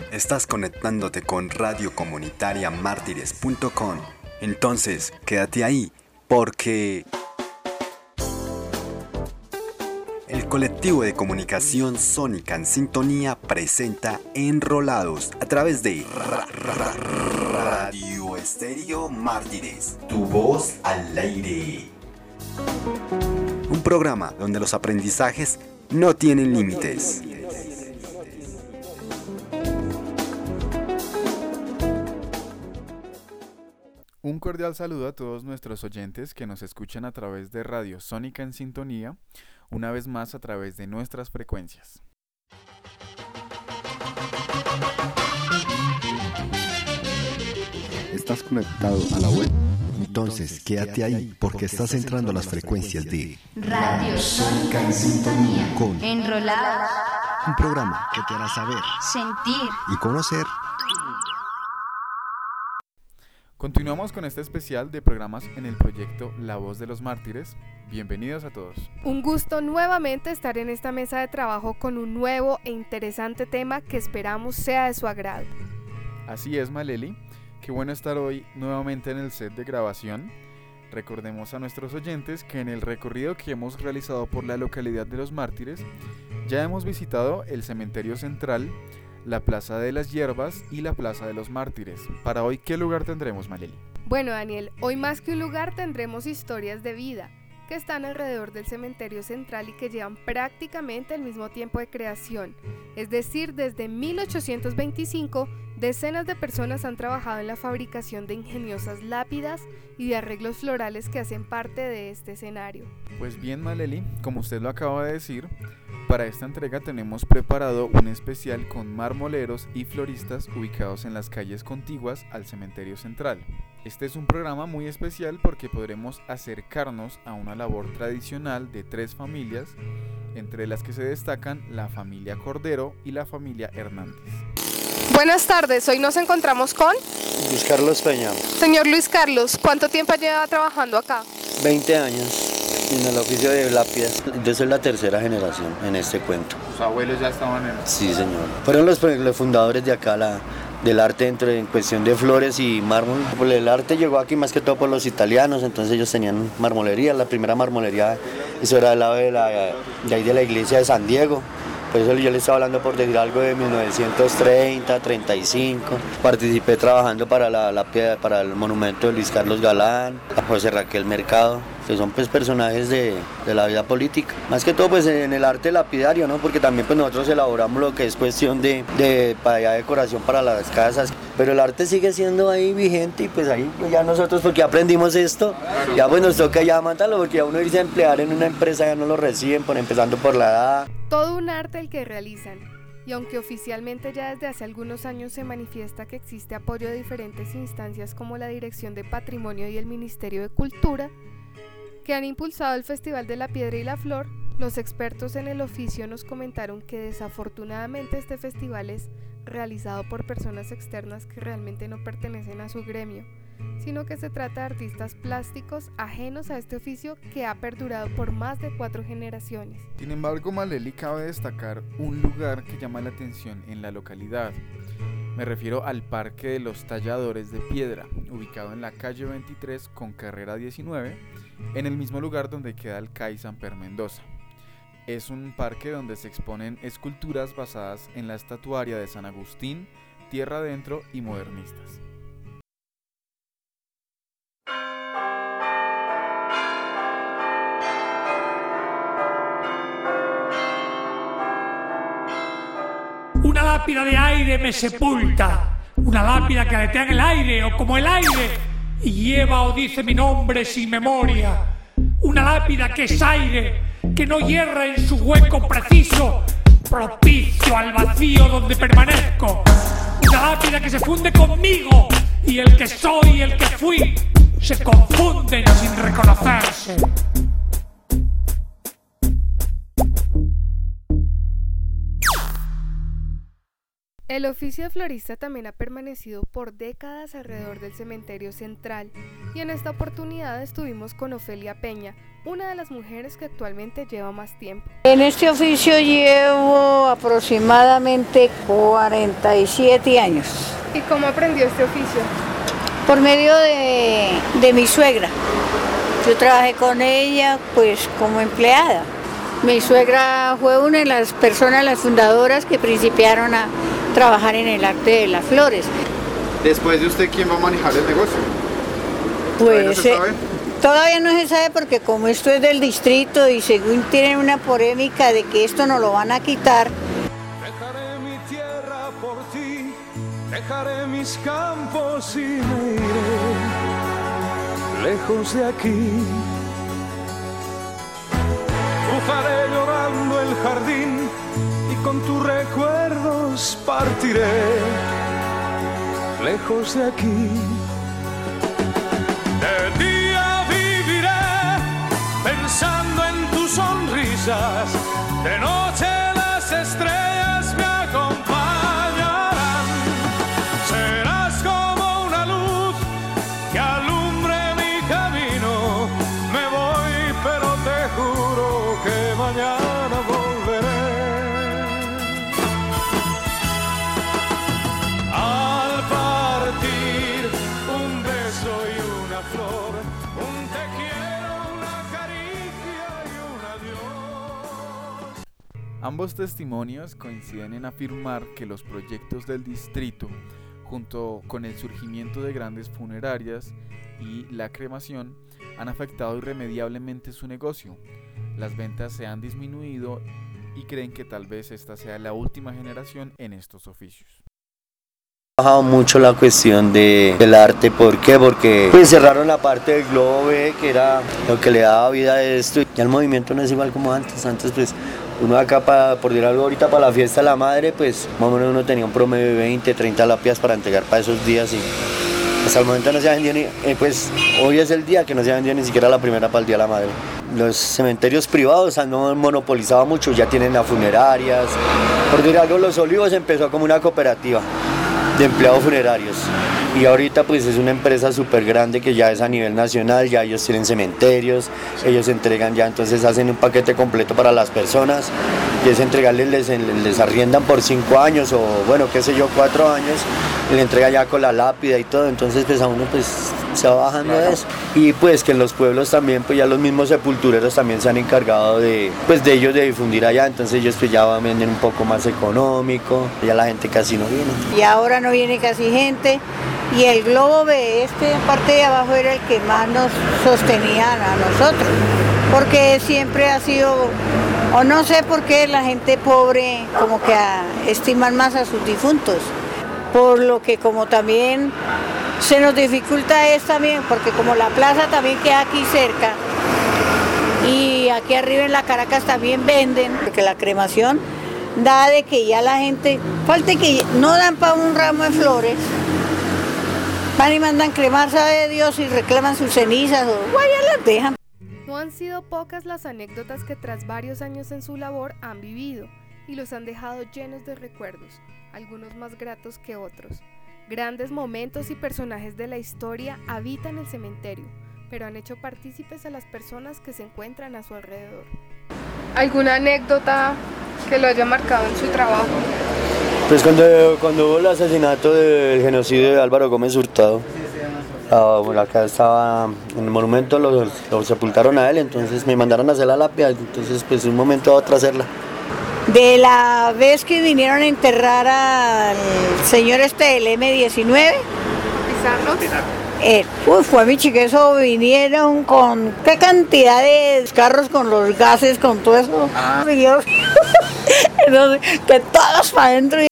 Estás conectándote con Radio Comunitaria Mártires.com. Entonces, quédate ahí, porque el colectivo de comunicación Sónica en Sintonía presenta Enrolados a través de Radio Estéreo Mártires, tu voz al aire. Un programa donde los aprendizajes no tienen límites. Un cordial saludo a todos nuestros oyentes que nos escuchan a través de Radio Sónica en Sintonía, una vez más a través de nuestras frecuencias. ¿Estás conectado a la web? Entonces quédate ahí porque estás entrando a las frecuencias de Radio Sónica en Sintonía con Enrolados, un programa que te hará saber, sentir y conocer. Continuamos con este especial de programas en el proyecto La Voz de los Mártires. Bienvenidos a todos. Un gusto nuevamente estar en esta mesa de trabajo con un nuevo e interesante tema que esperamos sea de su agrado. Así es, Maleli. Qué bueno estar hoy nuevamente en el set de grabación. Recordemos a nuestros oyentes que en el recorrido que hemos realizado por la localidad de Los Mártires, ya hemos visitado el cementerio central, la Plaza de las Hierbas y la Plaza de los Mártires. Para hoy, ¿qué lugar tendremos, Maleli? Bueno, Daniel, hoy más que un lugar tendremos historias de vida que están alrededor del cementerio central y que llevan prácticamente el mismo tiempo de creación. Es decir, desde 1825, decenas de personas han trabajado en la fabricación de ingeniosas lápidas y de arreglos florales que hacen parte de este escenario. Pues bien, Maleli, como usted lo acaba de decir, para esta entrega tenemos preparado un especial con marmoleros y floristas ubicados en las calles contiguas al cementerio central. Este es un programa muy especial porque podremos acercarnos a una labor tradicional de 3 familias, entre las que se destacan la familia Cordero y la familia Hernández. Buenas tardes, hoy nos encontramos con Luis Carlos Peña. señor Luis Carlos. ¿Cuánto tiempo lleva trabajando acá? 20 años en el oficio de lápidas. Yo soy la tercera generación en este cuento. ¿Sus abuelos ya estaban en...? Sí, señor. Fueron los fundadores de acá del arte en cuestión de flores y mármol. El arte llegó aquí más que todo por los italianos, entonces ellos tenían marmolería. La primera marmolería, eso era al lado de ahí de la iglesia de San Diego. Por eso yo le estaba hablando, por decir algo, de 1930, 35. Participé trabajando para para el monumento de Luis Carlos Galán, a José Raquel Mercado, que son pues personajes de la vida política. Más que todo pues en el arte lapidario, ¿no? Porque también pues nosotros elaboramos lo que es cuestión de para allá decoración para las casas. Pero el arte sigue siendo ahí vigente y pues ahí pues ya nosotros, porque aprendimos esto, ya pues nos toca ya matarlo, porque ya uno irse a emplear en una empresa ya no lo reciben, empezando por la edad. Todo un arte el que realizan, y aunque oficialmente ya desde hace algunos años se manifiesta que existe apoyo de diferentes instancias como la Dirección de Patrimonio y el Ministerio de Cultura, que han impulsado el Festival de la Piedra y la Flor, los expertos en el oficio nos comentaron que desafortunadamente este festival es realizado por personas externas que realmente no pertenecen a su gremio, sino que se trata de artistas plásticos ajenos a este oficio que ha perdurado por más de 4 generaciones. Sin embargo, Maleli, cabe destacar un lugar que llama la atención en la localidad. Me refiero al Parque de los Talladores de Piedra, ubicado en la calle 23 con carrera 19, en el mismo lugar donde queda el CAI Samper Mendoza. Es un parque donde se exponen esculturas basadas en la estatuaria de San Agustín, tierra adentro y modernistas. Una lápida de aire me sepulta, una lápida que aletea en el aire o como el aire y lleva o dice mi nombre sin memoria. Una lápida que es aire, que no hierra en su hueco preciso, propicio al vacío donde permanezco. Una lápida que se funde conmigo y el que soy y el que fui se confunden sin reconocerse. El oficio de florista también ha permanecido por décadas alrededor del cementerio central Y en esta oportunidad estuvimos con Ofelia Peña, una de las mujeres que actualmente lleva más tiempo. En este oficio llevo aproximadamente 47 años. ¿Y cómo aprendió este oficio? Por medio de mi suegra. Yo trabajé con ella pues como empleada. Mi suegra fue una de las personas, las fundadoras que principiaron a trabajar en el arte de las flores. Después de usted, ¿quién va a manejar el negocio? Pues ¿No se sabe? Todavía no se sabe porque como esto es del distrito y según tienen una polémica de que esto no lo van a quitar. Dejaré mi tierra por ti, dejaré mis campos y me iré lejos de aquí. Cruzaré llorando el jardín y con tus recuerdos partiré lejos de aquí. De día viviré pensando en tus sonrisas, de noche las estrellas me acompañarán. Serás como una luz que alumbre mi camino. Me voy, pero te juro que mañana volveré. Al partir, un beso y una flor, un te quiero, una caricia y un adiós. Ambos testimonios coinciden en afirmar que los proyectos del distrito, junto con el surgimiento de grandes funerarias y la cremación, han afectado irremediablemente su negocio. Las ventas se han disminuido y creen que tal vez esta sea la última generación en estos oficios. Ha bajado mucho la cuestión del arte. ¿Por qué? Porque pues cerraron la parte del Globo B, que era lo que le daba vida a esto. Ya el movimiento no es igual como antes. Antes pues uno acá, por decir algo, ahorita para la fiesta de la madre, pues más o menos uno tenía un promedio de 20, 30 lápidas para entregar para esos días y hasta el momento no se ha vendido ni, pues hoy es el día que no se ha vendido ni siquiera la primera para el Día de la Madre. Los cementerios privados han monopolizado mucho, ya tienen las funerarias. Por decir algo, Los Olivos empezó como una cooperativa de empleados funerarios y ahorita pues es una empresa súper grande que ya es a nivel nacional, ya ellos tienen cementerios, ellos entregan ya, entonces hacen un paquete completo para las personas y es entregarles, les arriendan por 5 años o bueno, qué sé yo, 4 años, y le entrega ya con la lápida y todo, entonces pues a uno pues se va bajando de eso. Y pues que en los pueblos también pues ya los mismos sepultureros también se han encargado de ellos de difundir allá, entonces ellos pues ya venden un poco más económico, ya la gente casi no viene. Y ahora no viene casi gente y el Globo B, parte de abajo era el que más nos sostenía a nosotros, porque siempre ha sido, o no sé por qué la gente pobre como que estiman más a sus difuntos, por lo que como también se nos dificulta es también, porque como la plaza también queda aquí cerca y aquí arriba en la Caracas también venden, porque la cremación da de que ya la gente, falta que no dan para un ramo de flores, van y mandan cremar, sabe Dios, y reclaman sus cenizas o ya las dejan. No han sido pocas las anécdotas que tras varios años en su labor han vivido y los han dejado llenos de recuerdos, algunos más gratos que otros. Grandes momentos y personajes de la historia habitan el cementerio, pero han hecho partícipes a las personas que se encuentran a su alrededor. ¿Alguna anécdota que lo haya marcado en su trabajo? Pues cuando hubo el asesinato del genocidio de Álvaro Gómez Hurtado, acá estaba en el monumento, lo sepultaron a él, entonces me mandaron a hacer la lápida, entonces pues un momento a otro hacerla. De la vez que vinieron a enterrar al señor del M19, fue mi chiqueso, vinieron con qué cantidad de carros con los gases, con todo eso. Entonces, que todos para adentro.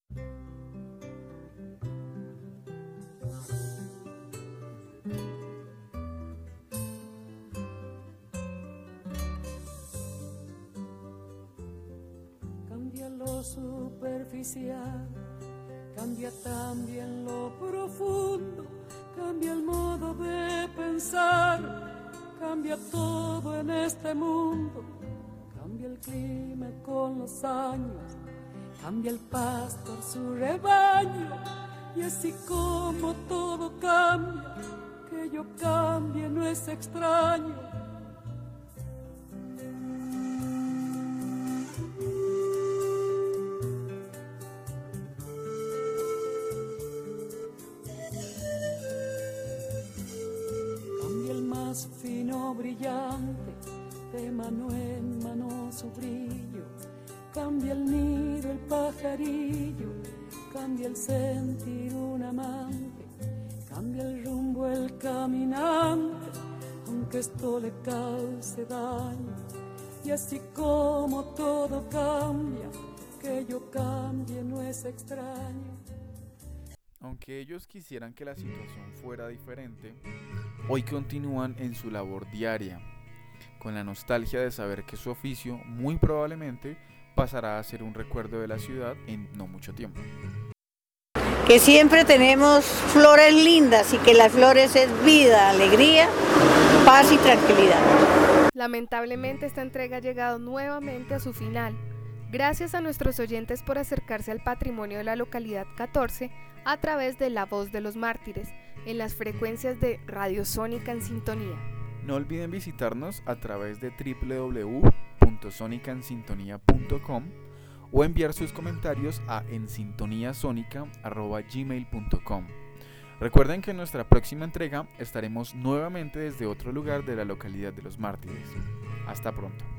Cambia lo superficial, cambia también lo profundo, cambia el modo de pensar, cambia todo en este mundo, cambia el clima con los años, cambia el pastor su rebaño, y así como todo cambia, que yo cambie no es extraño. Cambia el más fino brillante, de mano en mano su brillo. Cambia el nido, el pajarillo, cambia el sentir un amante, cambia el rumbo, el caminante, aunque esto le cause daño. Y así como todo cambia, que yo cambie no es extraño. Aunque ellos quisieran que la situación fuera diferente, hoy continúan en su labor diaria, con la nostalgia de saber que su oficio muy probablemente pasará a ser un recuerdo de la ciudad en no mucho tiempo. Que siempre tenemos flores lindas y que las flores es vida, alegría, paz y tranquilidad. Lamentablemente esta entrega ha llegado nuevamente a su final. Gracias a nuestros oyentes por acercarse al patrimonio de la localidad 14 a través de La Voz de los Mártires en las frecuencias de Radio Sónica en Sintonía. No olviden visitarnos a través de www.sonicaensintonía.com o enviar sus comentarios a ensintoniasonica@gmail.com. Recuerden que en nuestra próxima entrega estaremos nuevamente desde otro lugar de la localidad de los Mártires. Hasta pronto.